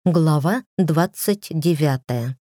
Глава 29.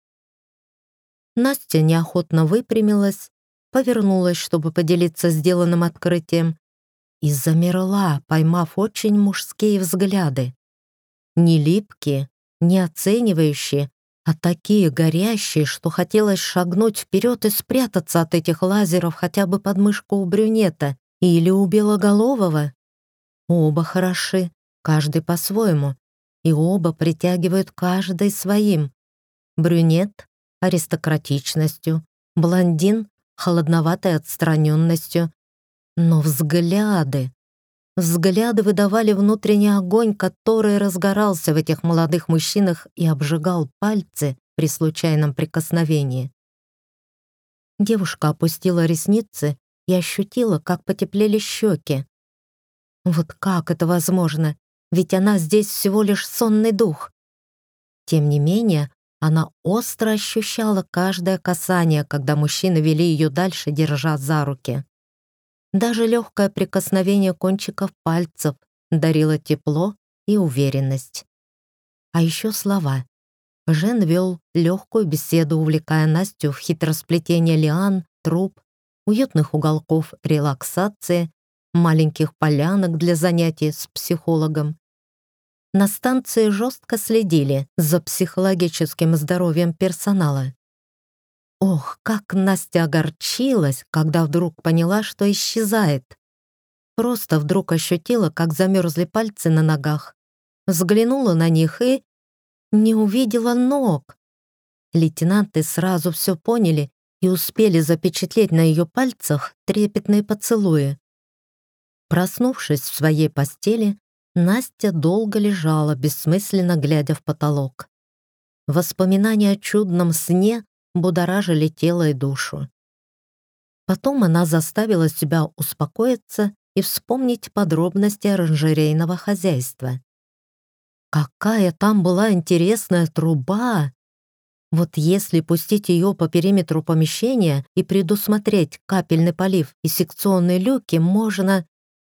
Настя неохотно выпрямилась, повернулась, чтобы поделиться сделанным открытием, и замерла, поймав очень мужские взгляды. Не липкие, не оценивающие, а такие горящие, что хотелось шагнуть вперед и спрятаться от этих лазеров хотя бы под мышку у брюнета или у белоголового. Оба хороши, каждый по-своему. И оба притягивают каждый своим. Брюнет — аристократичностью, блондин — холодноватой отстраненностью. Но взгляды выдавали внутренний огонь, который разгорался в этих молодых мужчинах и обжигал пальцы при случайном прикосновении. Девушка опустила ресницы и ощутила, как потеплели щеки. Вот как это возможно? Ведь она здесь всего лишь сонный дух. Тем не менее, она остро ощущала каждое касание, когда мужчины вели ее дальше, держа за руки. Даже легкое прикосновение кончиков пальцев дарило тепло и уверенность. А еще слова. Жен вел легкую беседу, увлекая Настю в хитросплетение лиан, труб, уютных уголков релаксации, маленьких полянок для занятий с психологом. На станции жестко следили за психологическим здоровьем персонала. Ох, как Настя огорчилась, когда вдруг поняла, что исчезает. Просто вдруг ощутила, как замерзли пальцы на ногах, взглянула на них и не увидела ног. Лейтенанты сразу все поняли и успели запечатлеть на ее пальцах трепетные поцелуи. Проснувшись в своей постели, Настя долго лежала, бессмысленно глядя в потолок. Воспоминания о чудном сне будоражили тело и душу. Потом она заставила себя успокоиться и вспомнить подробности оранжерейного хозяйства. Какая там была интересная труба! Вот если пустить ее по периметру помещения и предусмотреть капельный полив и секционные люки, можно...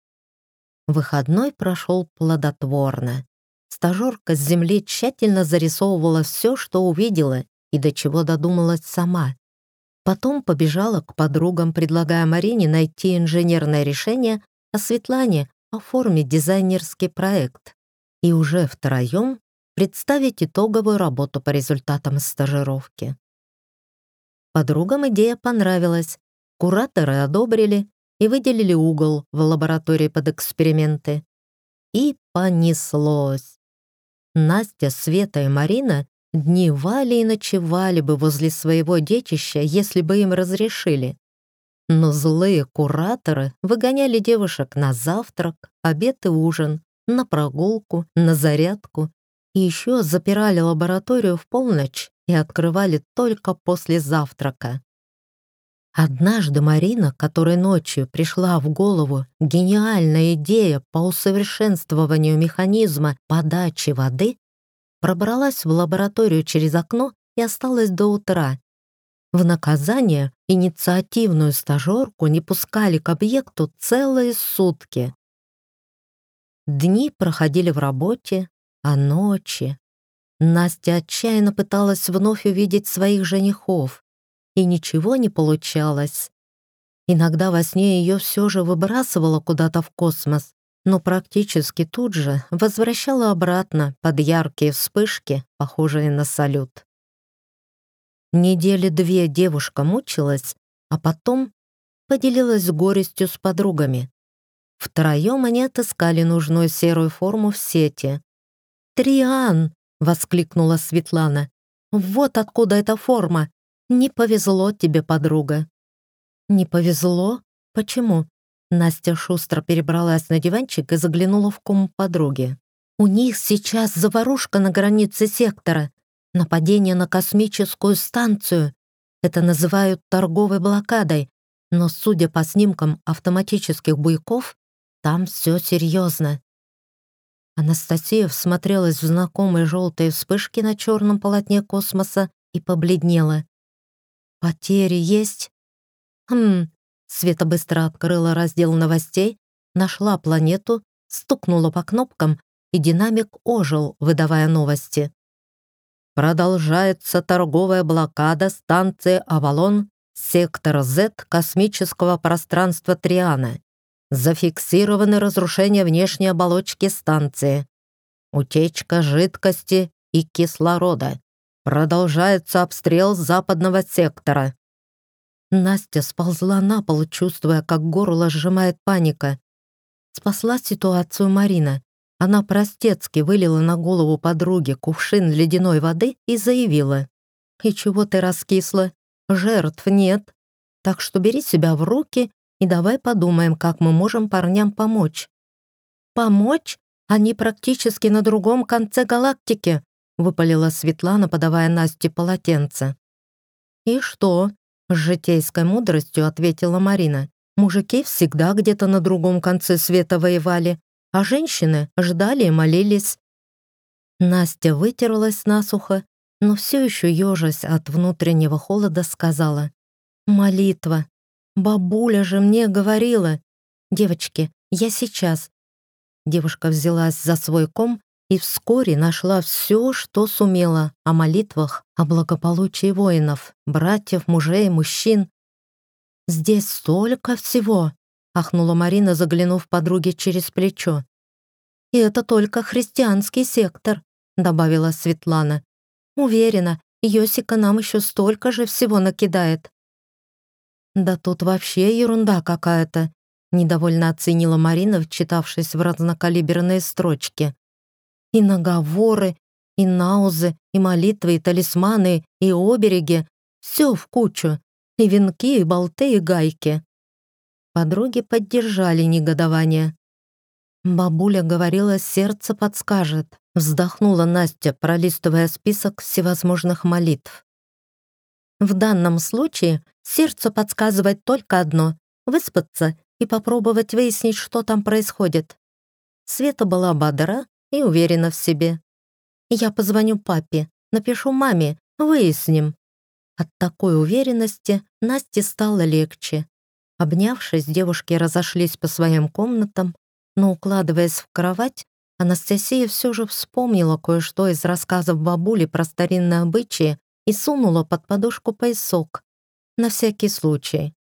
Выходной прошел плодотворно. Стажерка с земли тщательно зарисовывала все, что увидела и до чего додумалась сама. Потом побежала к подругам, предлагая Марине найти инженерное решение, а Светлане оформить дизайнерский проект. И уже втроем представить итоговую работу по результатам стажировки. Подругам идея понравилась. Кураторы одобрили и выделили угол в лаборатории под эксперименты. И понеслось. Настя, Света и Марина дневали и ночевали бы возле своего детища, если бы им разрешили. Но злые кураторы выгоняли девушек на завтрак, обед и ужин, на прогулку, на зарядку и еще запирали лабораторию в полночь и открывали только после завтрака. Однажды Марина, которой ночью пришла в голову гениальная идея по усовершенствованию механизма подачи воды, пробралась в лабораторию через окно и осталась до утра. В наказание инициативную стажерку не пускали к объекту целые сутки. Дни проходили в работе, а ночи... Настя отчаянно пыталась вновь увидеть своих женихов, и ничего не получалось. Иногда во сне ее все же выбрасывало куда-то в космос, но практически тут же возвращало обратно под яркие вспышки, похожие на салют. Недели 2 девушка мучилась, а потом поделилась горестью с подругами. Втроем они отыскали нужную серую форму в сети. «Триан!» — воскликнула Светлана. «Вот откуда эта форма! Не повезло тебе, подруга». «Не повезло? Почему?» Настя шустро перебралась на диванчик и заглянула в комнату подруги. «У них сейчас заварушка на границе сектора. Нападение на космическую станцию. Это называют торговой блокадой. Но, судя по снимкам автоматических буйков, там все серьезно». Анастасия всмотрелась в знакомые желтые вспышки на черном полотне космоса и побледнела. «Потери есть?» Света быстро открыла раздел новостей, нашла планету, стукнула по кнопкам, и динамик ожил, выдавая новости. Продолжается торговая блокада станции «Авалон», сектор Z космического пространства Триана. Зафиксированы разрушения внешней оболочки станции. Утечка жидкости и кислорода. Продолжается обстрел западного сектора. Настя сползла на пол, чувствуя, как горло сжимает паника. Спасла ситуацию Марина. Она простецки вылила на голову подруги кувшин ледяной воды и заявила: «И чего ты раскисла? Жертв нет. Так что бери себя в руки и давай подумаем, как мы можем парням помочь». «Помочь? Они практически на другом конце галактики», выпалила Светлана, подавая Насте полотенце. «И что?» — с житейской мудростью ответила Марина. «Мужики всегда где-то на другом конце света воевали, а женщины ждали и молились». Настя вытерлась насухо, но все еще ежась от внутреннего холода сказала: «Молитва. Бабуля же мне говорила. Девочки, я сейчас». Девушка взялась за свой ком и вскоре нашла все, что сумела о молитвах, о благополучии воинов, братьев, мужей, мужчин. «Здесь столько всего!» — ахнула Марина, заглянув подруге через плечо. «И это только христианский сектор», — добавила Светлана. «Уверена, Йосика нам еще столько же всего накидает». «Да тут вообще ерунда какая-то», — недовольно оценила Марина, вчитавшись в разнокалиберные строчки. «И наговоры, и наузы, и молитвы, и талисманы, и обереги — все в кучу, и венки, и болты, и гайки». Подруги поддержали негодование. «Бабуля говорила, сердце подскажет», — вздохнула Настя, пролистывая список всевозможных молитв. «В данном случае сердцу подсказывает только одно — выспаться и попробовать выяснить, что там происходит». Света была бодра и уверена в себе. «Я позвоню папе, напишу маме, выясним». От такой уверенности Насте стало легче. Обнявшись, девушки разошлись по своим комнатам, но, укладываясь в кровать, Анастасия все же вспомнила кое-что из рассказов бабули про старинные обычаи и сунула под подушку поясок. На всякий случай.